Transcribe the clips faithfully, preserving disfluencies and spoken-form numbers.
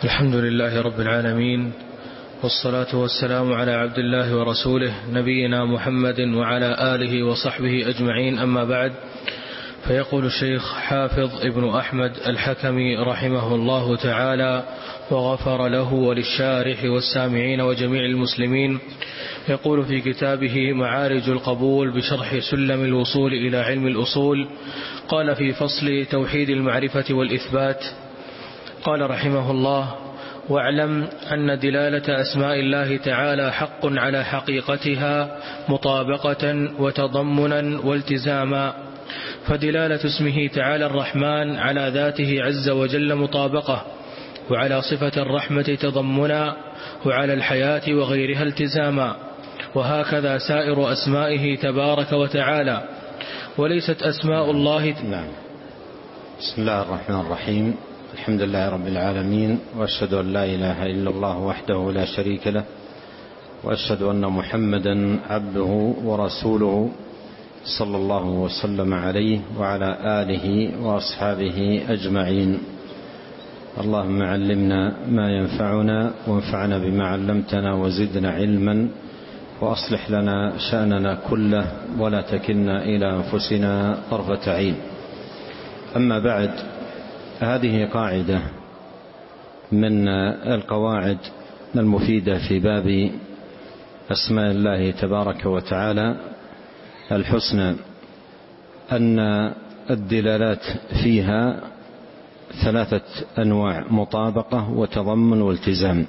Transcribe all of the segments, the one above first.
الحمد لله رب العالمين، والصلاة والسلام على عبد الله ورسوله نبينا محمد وعلى آله وصحبه أجمعين، أما بعد. فيقول الشيخ حافظ ابن أحمد الحكمي رحمه الله تعالى وغفر له وللشارح والسامعين وجميع المسلمين، يقول في كتابه معارج القبول بشرح سلم الوصول إلى علم الأصول، قال في فصل توحيد المعرفة والإثبات، قال رحمه الله: واعلم أن دلالة أسماء الله تعالى حق على حقيقتها مطابقة وتضمنا والتزاما، فدلالة اسمه تعالى الرحمن على ذاته عز وجل مطابقة، وعلى صفة الرحمة تضمنا، وعلى الحياة وغيرها التزاما، وهكذا سائر أسمائه تبارك وتعالى. وليست أسماء الله نعم. بسم الله الرحمن الرحيم، الحمد لله رب العالمين، وأشهد أن لا إله إلا الله وحده لا شريك له، وأشهد أن محمدا عبده ورسوله صلى الله وسلم عليه وعلى آله وأصحابه أجمعين. اللهم علمنا ما ينفعنا، وانفعنا بما علمتنا، وزدنا علما، وأصلح لنا شأننا كله، ولا تكلنا إلى أنفسنا طرفة عين. أما بعد، هذه قاعدة من القواعد المفيدة في باب أسماء الله تبارك وتعالى الحسنى، أن الدلالات فيها ثلاثة أنواع: مطابقة وتضمن والتزام.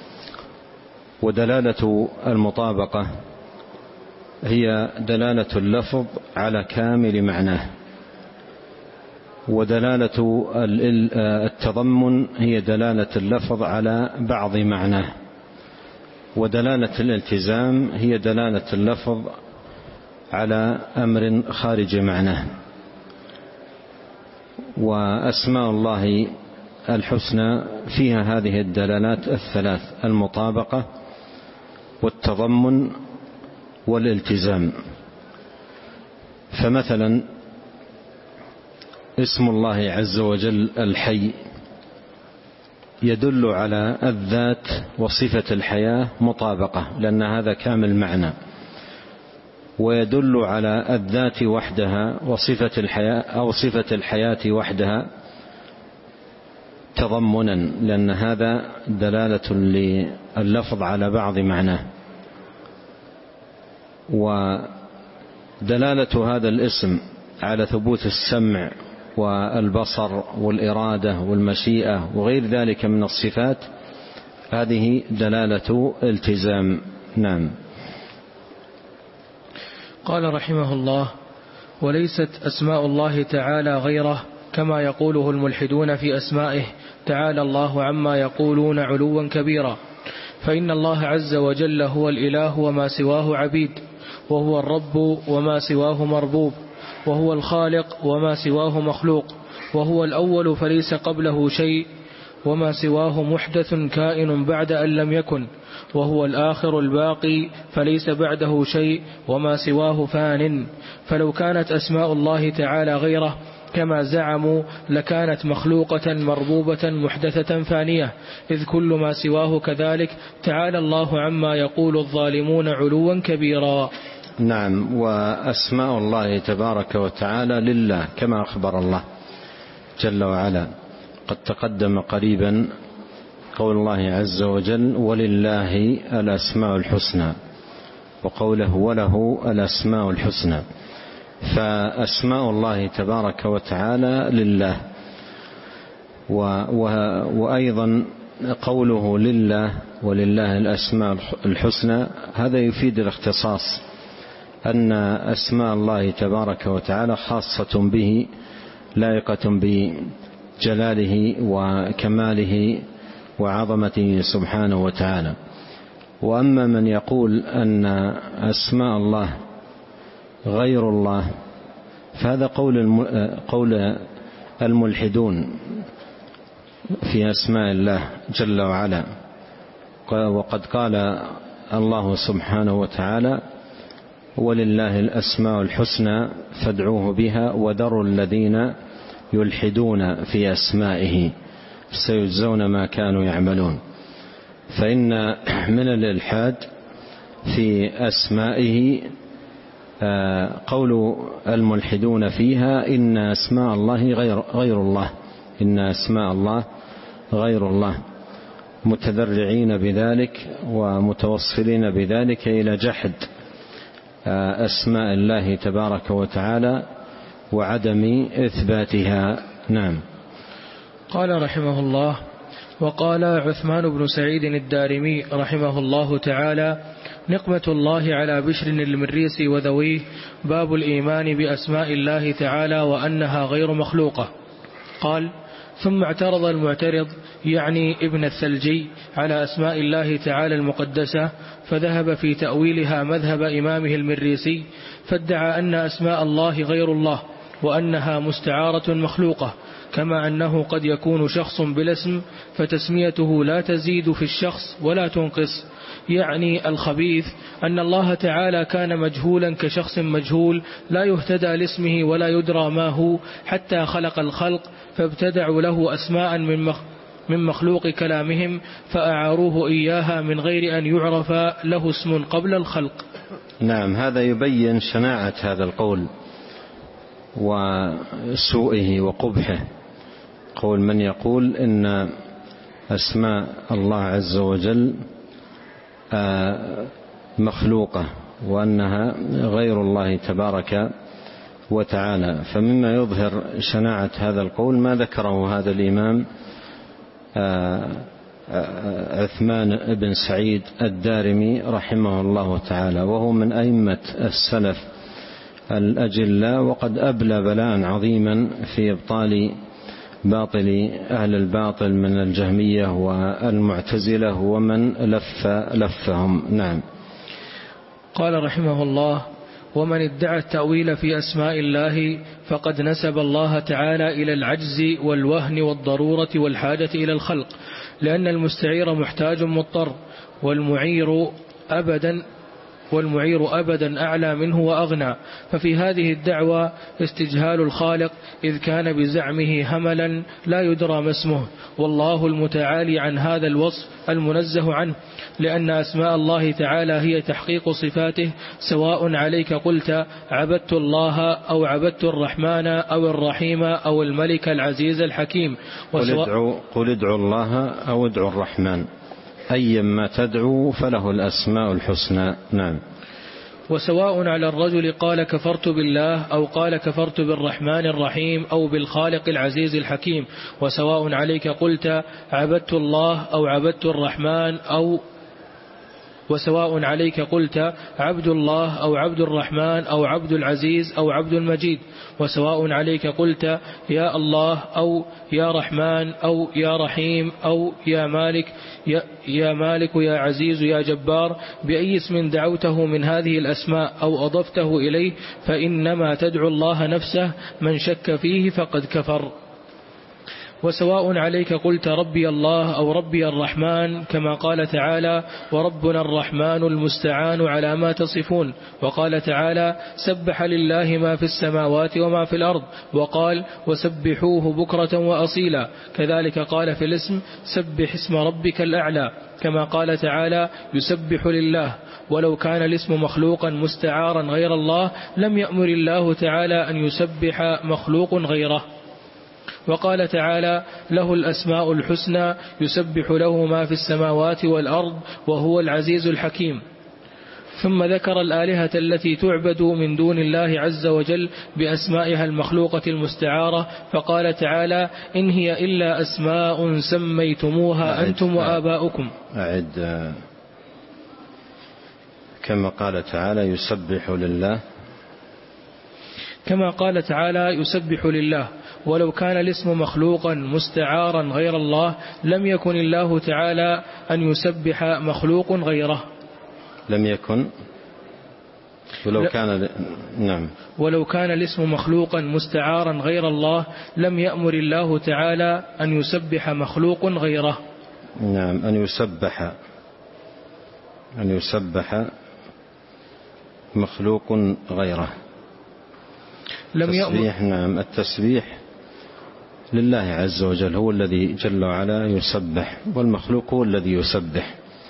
ودلالة المطابقة هي دلالة اللفظ على كامل معناه، ودلالة التضمن هي دلالة اللفظ على بعض معناه، ودلالة الالتزام هي دلالة اللفظ على أمر خارج معناه. وأسماء الله الحسنى فيها هذه الدلالات الثلاث: المطابقة والتضمن والالتزام. فمثلا اسم الله عز وجل الحي يدل على الذات وصفة الحياة مطابقة، لأن هذا كامل معنى، ويدل على الذات وحدها وصفة الحياة أو صفة الحياة وحدها تضمنا، لأن هذا دلالة لللفظ على بعض معناه. ودلالة هذا الاسم على ثبوت السمع والبصر والإرادة والمشيئة وغير ذلك من الصفات، هذه دلالة التزام. نعم. قال رحمه الله: وليست أسماء الله تعالى غيره كما يقوله الملحدون في أسمائه، تعالى الله عما يقولون علوا كبيرا، فإن الله عز وجل هو الإله وما سواه عبيد، وهو الرب وما سواه مربوب، وهو الخالق وما سواه مخلوق، وهو الأول فليس قبله شيء، وما سواه محدث كائن بعد أن لم يكن، وهو الآخر الباقي فليس بعده شيء، وما سواه فان. فلو كانت أسماء الله تعالى غيره كما زعموا لكانت مخلوقة مربوبة محدثة فانية، إذ كل ما سواه كذلك، تعالى الله عما يقول الظالمون علوا كبيرا. نعم. وأسماء الله تبارك وتعالى لله كما أخبر الله جل وعلا. قد تقدم قريبا قول الله عز وجل: ولله الأسماء الحسنى، وقوله: وله الأسماء الحسنى. فأسماء الله تبارك وتعالى لله. وأيضا قوله لله ولله الأسماء الحسنى هذا يفيد الاختصاص، أن أسماء الله تبارك وتعالى خاصة به، لائقة بجلاله وكماله وعظمته سبحانه وتعالى. وأما من يقول أن أسماء الله غير الله فهذا قول قول الملحدون في أسماء الله جل وعلا. وقد قال الله سبحانه وتعالى: ولله الأسماء الحسنى فادعوه بها وذروا الذين يلحدون في أسمائه. سيجزون ما كانوا يعملون. فإن من الإلحاد في أسمائه قول الملحدون فيها إن أسماء الله غير, غير الله إن أسماء الله غير الله، متذرعين بذلك ومتوصلين بذلك إلى جحد أسماء الله تبارك وتعالى وعدم إثباتها. نعم. قال رحمه الله: وقال عثمان بن سعيد الدارمي رحمه الله تعالى: نقمة الله على بشر المريسي وذويه، باب الإيمان بأسماء الله تعالى وأنها غير مخلوقة. قال: ثم اعترض المعترض يعني ابن الثلجي على أسماء الله تعالى المقدسة، فذهب في تأويلها مذهب إمامه المريسي، فادعى أن أسماء الله غير الله وأنها مستعارة مخلوقة، كما أنه قد يكون شخص بلا اسم فتسميته لا تزيد في الشخص ولا تنقص، يعني الخبيث أن الله تعالى كان مجهولا كشخص مجهول لا يهتدى لاسمه ولا يدرى ما هو حتى خلق الخلق، فابتدعوا له أسماء من مخلوق كلامهم فأعاروه إياها من غير أن يعرف له اسم قبل الخلق. نعم، هذا يبين شناعة هذا القول وسوءه وقبحه، قول من يقول إن أسماء الله عز وجل مخلوقة وأنها غير الله تبارك وتعالى. فمما يظهر شناعة هذا القول ما ذكره هذا الإمام عثمان بن سعيد الدارمي رحمه الله تعالى، وهو من أئمة السلف الأجلاء، وقد أبلى بلاء عظيما في إبطال باطل أهل الباطل من الجهمية والمعتزلة ومن لف لفهم. نعم. قال رحمه الله: ومن ادعى التأويل في أسماء الله فقد نسب الله تعالى إلى العجز والوهن والضرورة والحاجة إلى الخلق، لأن المستعير محتاج مضطر، والمعير أبدا والمعير أبدا أعلى منه وأغنى، ففي هذه الدعوة استجهال الخالق، إذ كان بزعمه هملا لا يدرى ما اسمه، والله المتعالي عن هذا الوصف المنزه عنه، لأن أسماء الله تعالى هي تحقيق صفاته، سواء عليك قلت عبدت الله أو عبدت الرحمن أو الرحيم أو الملك العزيز الحكيم. قل ادعوا, قل ادعوا الله أو ادعوا الرحمن، أيما تدعو فله الأسماء الحسنى. نعم. وسواء على الرجل قال كفرت بالله أو قال كفرت بالرحمن الرحيم أو بالخالق العزيز الحكيم، وسواء عليك قلت عبدت الله أو عبدت الرحمن أو وسواء عليك قلت عبد الله أو عبد الرحمن أو عبد العزيز أو عبد المجيد، وسواء عليك قلت يا الله أو يا رحمن أو يا رحيم أو يا مالك يا, يا مالك يا عزيز يا جبار، بأي اسم دعوته من هذه الأسماء أو أضفته إليه فإنما تدعو الله نفسه، من شك فيه فقد كفر. وسواء عليك قلت ربي الله أو ربي الرحمن، كما قال تعالى وربنا الرحمن المستعان على ما تصفون، وقال تعالى سبح لله ما في السماوات وما في الأرض، وقال وسبحوه بكرة وأصيلا، كذلك قال في الاسم سبح اسم ربك الأعلى، كما قال تعالى يسبح لله. ولو كان الاسم مخلوقا مستعارا غير الله لم يأمر الله تعالى أن يسبح مخلوق غيره. وقال تعالى له الأسماء الحسنى يسبح له ما في السماوات والأرض وهو العزيز الحكيم. ثم ذكر الآلهة التي تعبد من دون الله عز وجل بأسمائها المخلوقة المستعارة، فقال تعالى إن هي إلا أسماء سميتموها أنتم وآباؤكم. أعد كما قال تعالى يسبح لله، كما قال تعالى يسبح لله. ولو كان الاسم مخلوقا مستعارا غير الله لم يكن الله تعالى أن يسبح مخلوق غيره. لم يكن ولو كان نعم ولو كان الاسم مخلوقا مستعارا غير الله لم يأمر الله تعالى أن يسبح مخلوق غيره. نعم، أن يسبح أن يسبح مخلوق غيره. لم تسبيح. نعم، التسبيح لله عز وجل، هو الذي جل وعلا يسبح، والمخلوق هو الذي يسبح.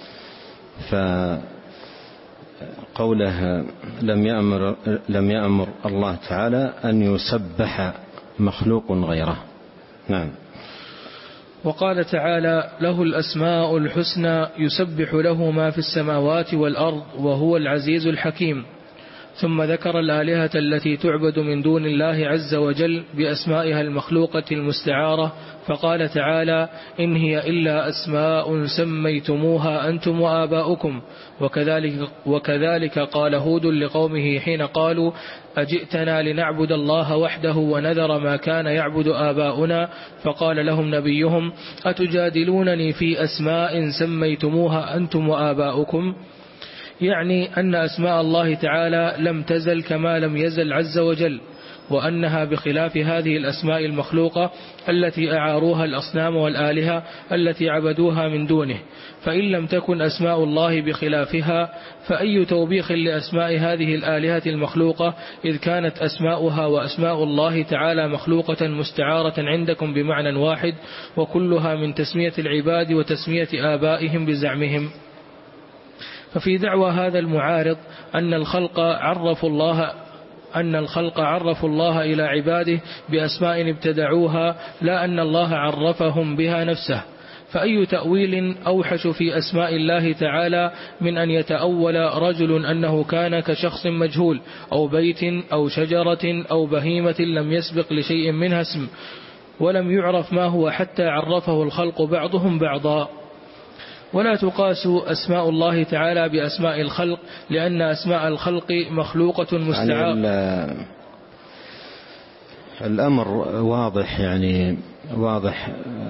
فقوله لم يأمر, لم يأمر الله تعالى أن يسبح مخلوق غيره. نعم. وقال تعالى له الأسماء الحسنى يسبح له ما في السماوات والأرض وهو العزيز الحكيم. ثم ذكر الآلهة التي تعبد من دون الله عز وجل بأسمائها المخلوقة المستعارة، فقال تعالى إن هي إلا أسماء سميتموها أنتم وآباؤكم. وكذلك, وكذلك قال هود لقومه حين قالوا أجئتنا لنعبد الله وحده ونذر ما كان يعبد آباؤنا، فقال لهم نبيهم أتجادلونني في أسماء سميتموها أنتم وآباؤكم، يعني أن أسماء الله تعالى لم تزل كما لم يزل عز وجل، وأنها بخلاف هذه الأسماء المخلوقة التي أعاروها الأصنام والآلهة التي عبدوها من دونه. فإن لم تكن أسماء الله بخلافها فأي توبيخ لأسماء هذه الآلهة المخلوقة، إذ كانت أسماؤها وأسماء الله تعالى مخلوقة مستعارة عندكم بمعنى واحد، وكلها من تسمية العباد وتسمية آبائهم بزعمهم. ففي دعوى هذا المعارض أن الخلق عرفوا الله أن الخلق عرفوا الله إلى عباده بأسماء ابتدعوها، لا أن الله عرفهم بها نفسه. فأي تأويل أوحش في أسماء الله تعالى من أن يتأول رجل أنه كان كشخص مجهول أو بيت أو شجرة أو بهيمة لم يسبق لشيء منها اسم ولم يعرف ما هو حتى عرفه الخلق بعضهم بعضا. ولا تقاس أسماء الله تعالى بأسماء الخلق، لأن أسماء الخلق مخلوقة مستعارة. يعني الأمر واضح، يعني واضح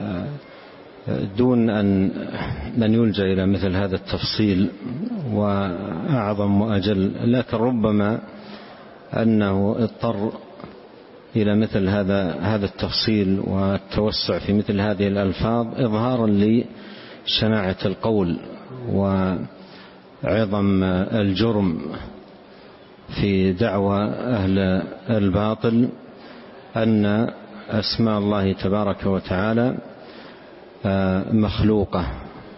دون أن من يلجأ إلى مثل هذا التفصيل وأعظم وأجل، لكن ربما أنه اضطر إلى مثل هذا هذا التفصيل والتوسع في مثل هذه الألفاظ إظهارا لشناعة القول وعظم الجرم في دعوى أهل الباطل أن أسماء الله تبارك وتعالى مخلوقة،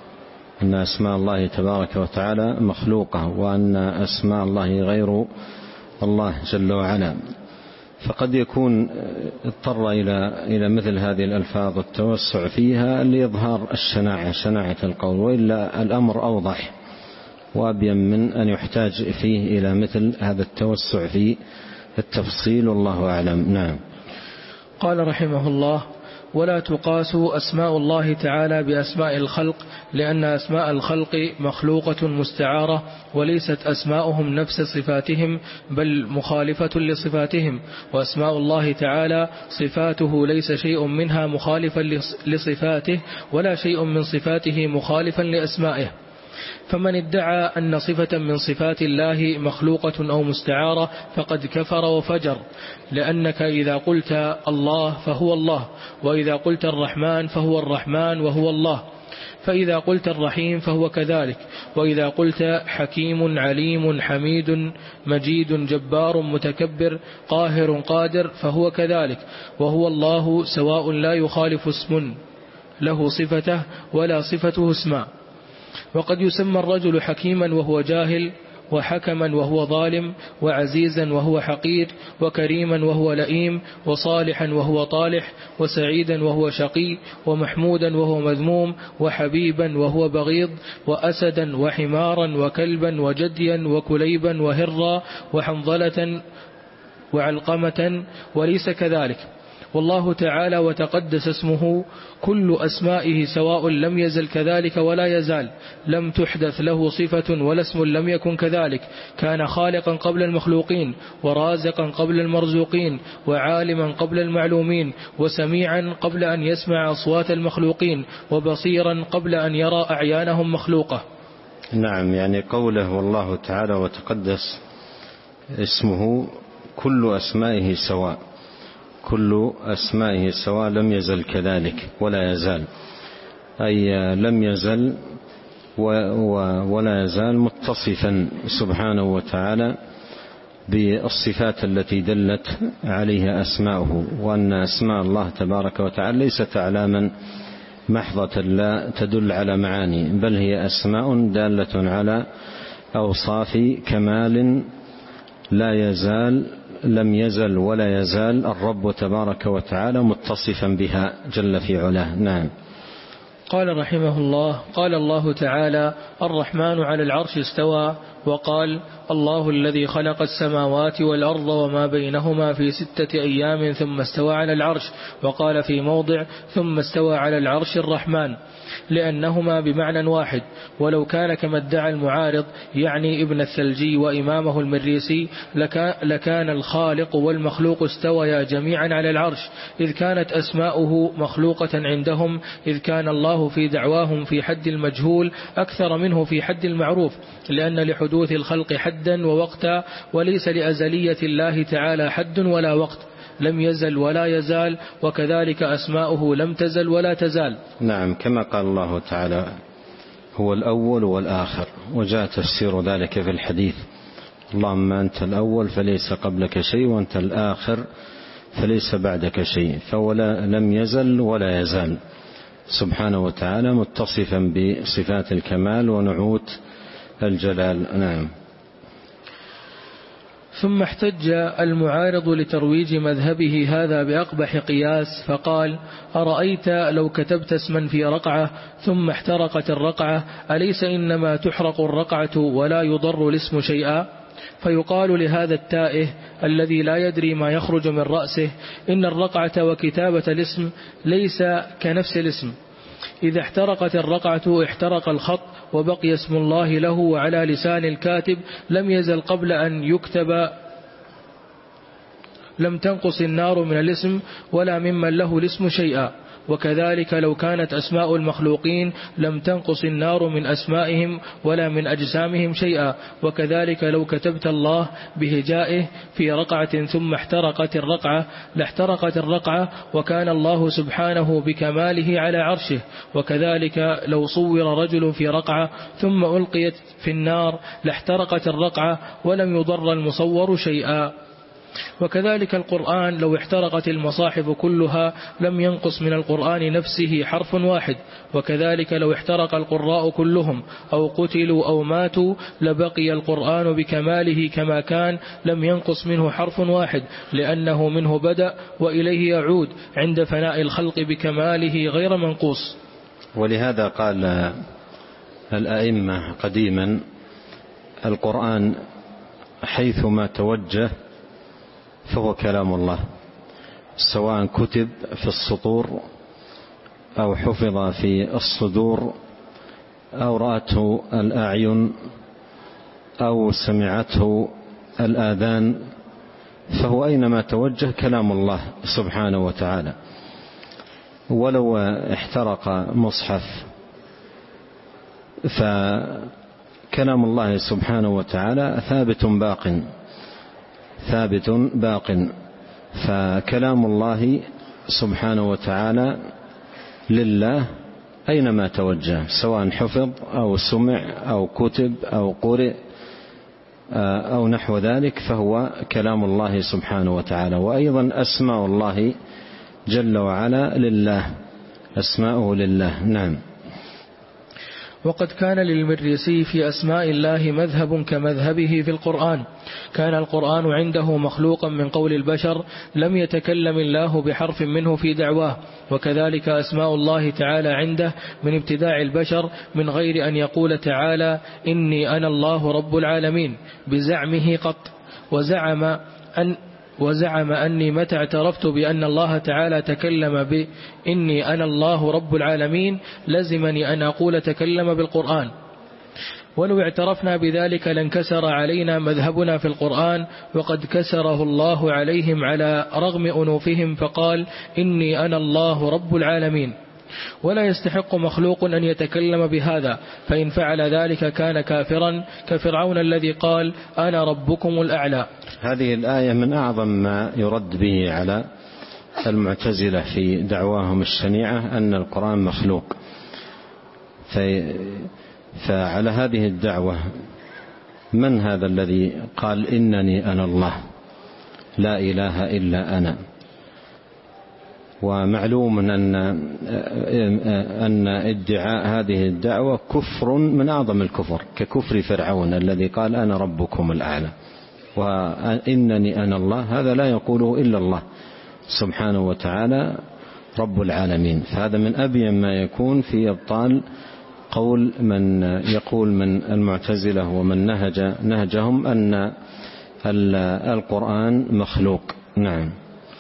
أن أسماء الله تبارك وتعالى مخلوقة، وأن أسماء الله غير الله جل وعلا. فقد يكون اضطر إلى إلى مثل هذه الألفاظ والتوسع فيها لإظهار الشناعة شناعة القول، وإلا الأمر أوضح وأبين من أن يحتاج فيه إلى مثل هذا التوسع في التفصيل، والله أعلم. نعم. قال رحمه الله: ولا تقاس أسماء الله تعالى بأسماء الخلق، لأن أسماء الخلق مخلوقة مستعارة، وليست أسماؤهم نفس صفاتهم بل مخالفة لصفاتهم. وأسماء الله تعالى صفاته ليس شيء منها مخالفا لصفاته، ولا شيء من صفاته مخالفا لأسمائه. فمن ادعى أن صفة من صفات الله مخلوقة أو مستعارة فقد كفر وفجر، لأنك إذا قلت الله فهو الله، وإذا قلت الرحمن فهو الرحمن وهو الله، فإذا قلت الرحيم فهو كذلك، وإذا قلت حكيم عليم حميد مجيد جبار متكبر قاهر قادر فهو كذلك. وهو الله سواء لا يخالف اسم له صفته ولا صفته اسما. وقد يسمى الرجل حكيما وهو جاهل، وحكما وهو ظالم، وعزيزا وهو حقير، وكريما وهو لئيم، وصالحا وهو طالح، وسعيدا وهو شقي، ومحمودا وهو مذموم، وحبيبا وهو بغيض، وأسدا وحمارا وكلبا وجديا وكليبا وهرا وحنظلة وعلقمة، وليس كذلك. والله تعالى وتقدس اسمه كل أسمائه سواء لم يزل كذلك ولا يزال، لم تحدث له صفة ولا اسم لم يكن كذلك. كان خالقا قبل المخلوقين، ورازقا قبل المرزوقين، وعالما قبل المعلومين، وسميعا قبل أن يسمع أصوات المخلوقين، وبصيرا قبل أن يرى أعيانهم مخلوقة. نعم، يعني قوله والله تعالى وتقدس اسمه كل أسمائه سواء، كل أسمائه سواء لم يزل كذلك ولا يزال، أي لم يزل ولا يزال متصفا سبحانه وتعالى بالصفات التي دلت عليها أسماؤه، وأن أسماء الله تبارك وتعالى ليست أعلاما محضة لا تدل على معاني، بل هي أسماء دالة على أوصاف كمال لا يزال لم يزل ولا يزال الرب تبارك وتعالى متصفا بها جل في علاه. نعم. قال رحمه الله: قال الله تعالى: الرحمن على العرش استوى. وقال: الله الذي خلق السماوات والأرض وما بينهما في ستة أيام ثم استوى على العرش. وقال في موضع: ثم استوى على العرش الرحمن، لأنهما بمعنى واحد. ولو كان كما ادعى المعارض يعني ابن الثلجي وإمامه المريسي لكان الخالق والمخلوق استويا جميعا على العرش، إذ كانت أسماؤه مخلوقة عندهم، إذ كان الله في دعواهم في حد المجهول أكثر منه في حد المعروف، لأن لحدوث الخلق حدا ووقتا، وليس لأزلية الله تعالى حد ولا وقت، لم يزل ولا يزال، وكذلك أسماؤه لم تزل ولا تزال. نعم، كما قال الله تعالى: هو الأول والآخر، وجاء تفسير ذلك في الحديث: اللهم أنت الأول فليس قبلك شيء، وأنت الآخر فليس بعدك شيء، فهو لم يزل ولا يزال سبحانه وتعالى متصفا بصفات الكمال ونعوت الجلال. نعم. ثم احتج المعارض لترويج مذهبه هذا بأقبح قياس، فقال: أرأيت لو كتبت اسما في رقعة ثم احترقت الرقعة، أليس إنما تحرق الرقعة ولا يضر الاسم شيئا؟ فيقال لهذا التائه الذي لا يدري ما يخرج من رأسه: إن الرقعة وكتابة الاسم ليس كنفس الاسم، إذا احترقت الرقعة احترق الخط وبقي اسم الله له وعلى لسان الكاتب، لم يزل قبل أن يكتب، لم تنقص النار من الاسم ولا ممن له الاسم شيئا. وكذلك لو كانت أسماء المخلوقين لم تنقص النار من أسمائهم ولا من أجسامهم شيئا. وكذلك لو كتبت الله بهجائه في رقعة ثم احترقت الرقعة لاحترقت الرقعة، وكان الله سبحانه بكماله على عرشه. وكذلك لو صور رجل في رقعة ثم ألقيت في النار لاحترقت الرقعة ولم يضر المصور شيئا. وكذلك القرآن لو احترقت المصاحف كلها لم ينقص من القرآن نفسه حرف واحد. وكذلك لو احترق القراء كلهم أو قتلوا أو ماتوا لبقي القرآن بكماله كما كان، لم ينقص منه حرف واحد، لأنه منه بدأ وإليه يعود عند فناء الخلق بكماله غير منقوص. ولهذا قال الأئمة قديما: القرآن حيثما توجه فهو كلام الله، سواء كتب في السطور أو حفظ في الصدور أو رأته الأعين أو سمعته الآذان، فهو أينما توجه كلام الله سبحانه وتعالى. ولو احترق مصحف فكلام الله سبحانه وتعالى ثابت باق ثابت باق فكلام الله سبحانه وتعالى لله أينما توجه، سواء حفظ أو سمع أو كتب أو قرئ أو نحو ذلك، فهو كلام الله سبحانه وتعالى. وأيضا أسماء الله جل وعلا لله، أسماؤه لله. نعم. وقد كان للمريسي في أسماء الله مذهب كمذهبه في القرآن. كان القرآن عنده مخلوقا من قول البشر، لم يتكلم الله بحرف منه في دعواه. وكذلك أسماء الله تعالى عنده من ابتداع البشر من غير أن يقول تعالى إني أنا الله رب العالمين بزعمه قط. وزعم أن وزعم أني متى اعترفت بأن الله تعالى تكلم بإني أنا الله رب العالمين لزمني أن أقول تكلم بالقرآن. ولو اعترفنا بذلك لانكسر علينا مذهبنا في القرآن، وقد كسره الله عليهم على رغم أنوفهم، فقال إني أنا الله رب العالمين. ولا يستحق مخلوق أن يتكلم بهذا، فإن فعل ذلك كان كافرا كفرعون الذي قال أنا ربكم الأعلى. هذه الآية من أعظم ما يرد به على المعتزلة في دعواهم الشنيعة أن القرآن مخلوق. فعلى هذه الدعوة من هذا الذي قال إنني أنا الله لا إله إلا أنا؟ ومعلوم أن أن ادعاء هذه الدعوة كفر من أعظم الكفر، ككفر فرعون الذي قال أنا ربكم الأعلى، وإنني أنا الله هذا لا يقوله إلا الله سبحانه وتعالى رب العالمين. فهذا من أبين ما يكون في إبطال قول من يقول من المعتزلة ومن نهج نهجهم أن القرآن مخلوق. نعم.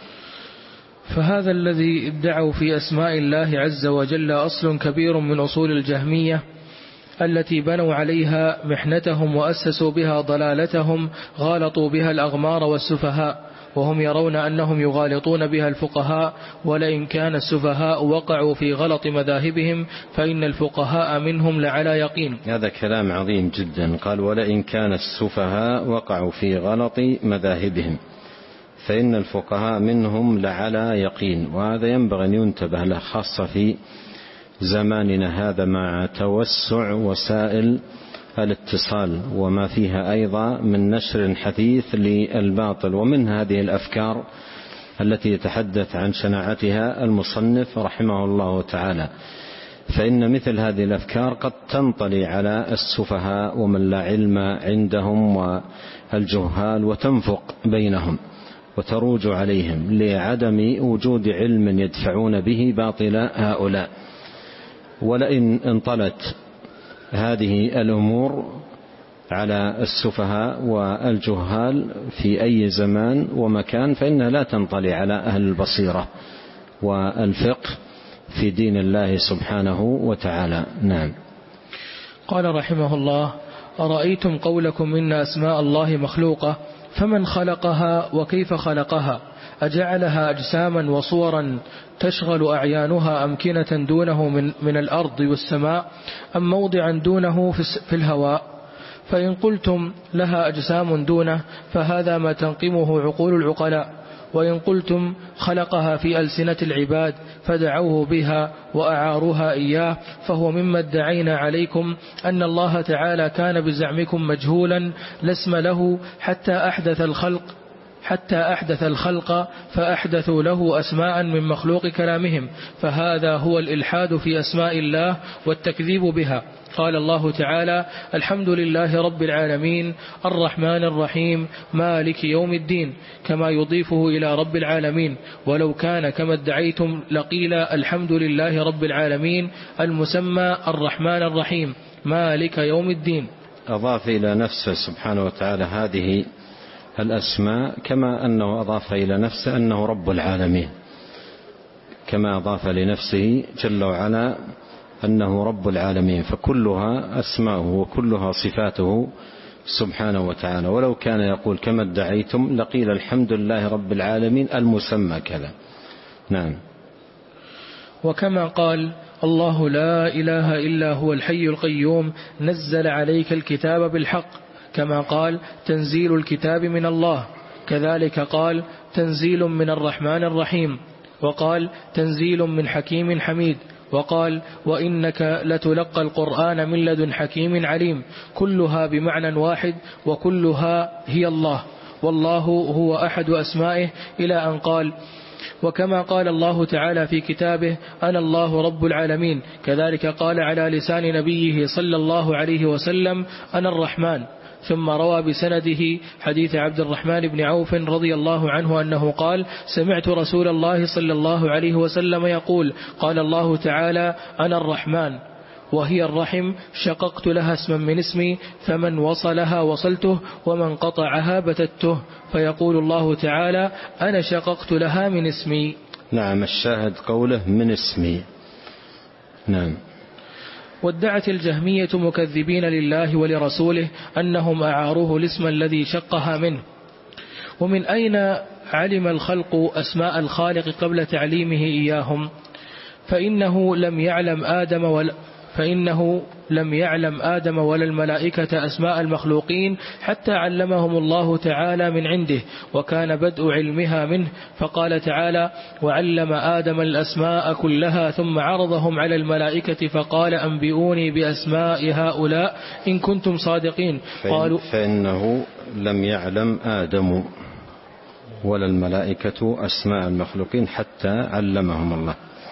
فهذا الذي ادعوا في أسماء الله عز وجل أصل كبير من أصول الجهمية التي بنوا عليها محنتهم وأسسوا بها ضلالتهم، غالطوا بها الأغمار والسفهاء، وهم يرون أنهم يغالطون بها الفقهاء، ولئن كان السفهاء وقعوا في غلط مذاهبهم فإن الفقهاء منهم لعلى يقين. هذا كلام عظيم جدا، قال ولئن كان السفهاء وقعوا في غلط مذاهبهم فإن الفقهاء منهم لعلى يقين. وهذا ينبغي أن ينتبه له خاصة في زماننا هذا مع توسع وسائل الاتصال وما فيها أيضا من نشر حثيث للباطل، ومن هذه الأفكار التي يتحدث عن شناعتها المصنف رحمه الله تعالى. فإن مثل هذه الأفكار قد تنطلي على السفهاء ومن لا علم عندهم والجهال وتنفق بينهم وتروج عليهم لعدم وجود علم يدفعون به باطل هؤلاء. ولئن انطلت هذه الأمور على السفهاء والجهال في أي زمان ومكان فإنها لا تنطلي على أهل البصيرة والفقه في دين الله سبحانه وتعالى. نعم. قال رحمه الله: أرأيتم قولكم إن أسماء الله مخلوقة، فمن خلقها وكيف خلقها؟ أجعلها أجساما وصورا تشغل أعيانها أمكنة دونه من, من الأرض والسماء، أم موضعا دونه في الهواء؟ فإن قلتم لها أجسام دونه فهذا ما تنقمه عقول العقلاء، وإن قلتم خلقها في ألسنة العباد فدعوه بها وأعاروها إياه فهو مما ادعينا عليكم أن الله تعالى كان بزعمكم مجهولا لا اسم له حتى أحدث الخلق حتى أحدث الخلق فأحدثوا له أسماء من مخلوق كلامهم، فهذا هو الإلحاد في أسماء الله والتكذيب بها. قال الله تعالى: الحمد لله رب العالمين الرحمن الرحيم مالك يوم الدين، كما يضيفه إلى رب العالمين، ولو كان كما ادعيتم لقيل الحمد لله رب العالمين المسمى الرحمن الرحيم مالك يوم الدين. أضاف إلى نفسه سبحانه وتعالى هذه الأسماء كما أنه أضاف إلى نفسه أنه رب العالمين، كما أضاف لنفسه جل وعلا أنه رب العالمين، فكلها أسماءه وكلها صفاته سبحانه وتعالى. ولو كان يقول كما ادعيتم لقيل الحمد لله رب العالمين المسمى كذا. نعم. وكما قال: الله لا إله إلا هو الحي القيوم نزل عليك الكتاب بالحق، كما قال: تنزيل الكتاب من الله، كذلك قال: تنزيل من الرحمن الرحيم، وقال: تنزيل من حكيم حميد، وقال: وإنك لتلقى القرآن من لدن حكيم عليم. كلها بمعنى واحد وكلها هي الله، والله هو أحد أسمائه، إلى أن قال: وكما قال الله تعالى في كتابه: أنا الله رب العالمين، كذلك قال على لسان نبيه صلى الله عليه وسلم: أنا الرحمن. ثم روى بسنده حديث عبد الرحمن بن عوف رضي الله عنه أنه قال: سمعت رسول الله صلى الله عليه وسلم يقول: قال الله تعالى: أنا الرحمن، وهي الرحم، شققت لها اسما من اسمي، فمن وصلها وصلته ومن قطعها بتته. فيقول الله تعالى: أنا شققت لها من اسمي. نعم. الشاهد قوله من اسمي. نعم. وادعت الجهمية مكذبين لله ولرسوله أنهم أعاروه الاسم الذي شقها منه. ومن أين علم الخلق أسماء الخالق قبل تعليمه إياهم؟ فإنه لم يعلم آدم ولا فإنه لم يعلم آدم ولا الملائكة أسماء المخلوقين حتى علمهم الله تعالى من عنده، وكان بدء علمها منه. فقال تعالى: وعلم آدم الأسماء كلها ثم عرضهم على الملائكة فقال أنبئوني بأسماء هؤلاء إن كنتم صادقين. قالوا: فإنه لم يعلم آدم ولا الملائكة أسماء المخلوقين حتى علمهم الله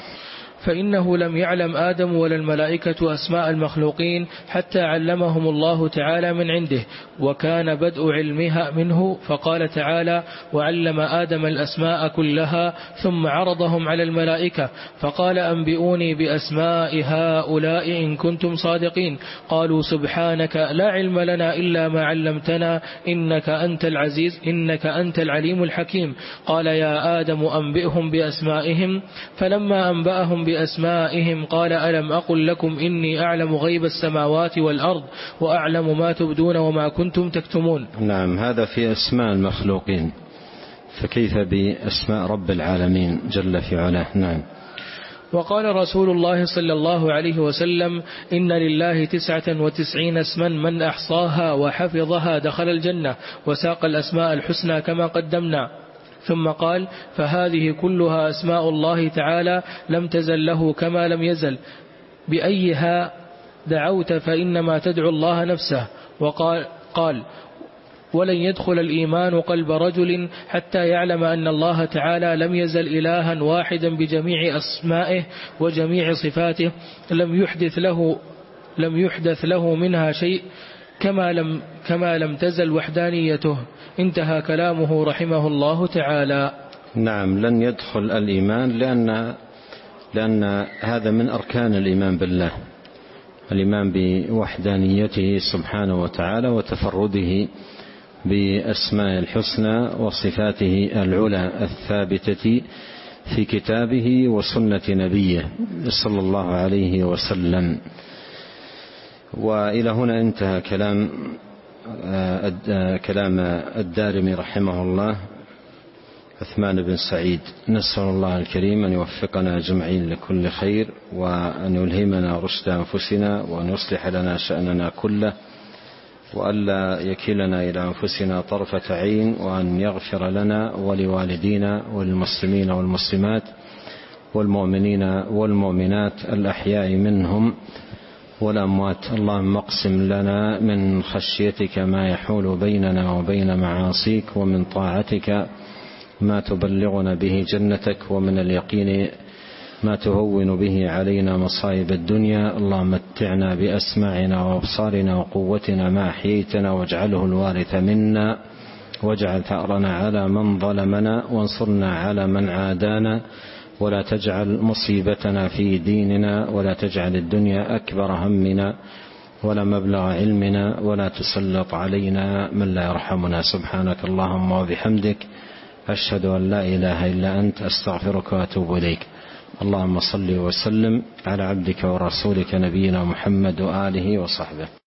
فإنه لم يعلم آدم ولا الملائكة أسماء المخلوقين حتى علمهم الله تعالى من عنده، وكان بدء علمها منه. فقال تعالى: وعلم آدم الأسماء كلها ثم عرضهم على الملائكة فقال أنبئوني بأسماء هؤلاء إن كنتم صادقين. قالوا: سبحانك لا علم لنا إلا ما علمتنا إنك أنت العزيز إنك أنت العليم الحكيم. قال: يا آدم أنبئهم بأسمائهم. فلما أنبأهم بأسمائهم قال: ألم أقل لكم إني أعلم غيب السماوات والأرض وأعلم ما تبدون وما كنتم تكتمون. نعم، هذا في أسماء المخلوقين، فكيف بأسماء رب العالمين جل في علاه؟ نعم. وقال رسول الله صلى الله عليه وسلم: إن لله تسعة وتسعين اسما من أحصاها وحفظها دخل الجنة، وساق الأسماء الحسنى كما قدمنا. ثم قال: فهذه كلها أسماء الله تعالى لم تزل له كما لم يزل، بأيها دعوت فإنما تدعو الله نفسه. وقال قال: ولن يدخل الإيمان قلب رجل حتى يعلم أن الله تعالى لم يزل إلها واحدا بجميع أسمائه وجميع صفاته، لم يحدث له لم يحدث له منها شيء، كما لم كما لم تزل وحدانيته. انتهى كلامه رحمه الله تعالى. نعم، لن يدخل الإيمان لأن لأن هذا من أركان الإيمان بالله، الإيمان بوحدانيته سبحانه وتعالى وتفرده بأسماء الحسنى وصفاته العلى الثابتة في كتابه وسنة نبيه صلى الله عليه وسلم. وإلى هنا انتهى كلام كلام الدارمي رحمه الله عثمان بن سعيد. نسأل الله الكريم أن يوفقنا أجمعين لكل خير، وأن يلهمنا رشد أنفسنا، وأن يصلح لنا شأننا كله، وألا يكلنا إلى أنفسنا طرفة عين، وأن يغفر لنا ولوالدينا والمسلمين والمسلمات والمؤمنين والمؤمنات الأحياء منهم والأموات. اللهم اقسم لنا من خشيتك ما يحول بيننا وبين معاصيك، ومن طاعتك ما تبلغنا به جنتك، ومن اليقين ما تهون به علينا مصائب الدنيا. اللهم متعنا بأسماعنا وأبصارنا وقوتنا ما أحييتنا، واجعله الوارث منا، واجعل ثأرنا على من ظلمنا، وانصرنا على من عادانا، ولا تجعل مصيبتنا في ديننا، ولا تجعل الدنيا أكبر همنا ولا مبلغ علمنا، ولا تسلط علينا من لا يرحمنا. سبحانك اللهم وبحمدك، أشهد أن لا إله إلا أنت، أستغفرك وأتوب إليك. اللهم صل وسلم على عبدك ورسولك نبينا محمد وآله وصحبه.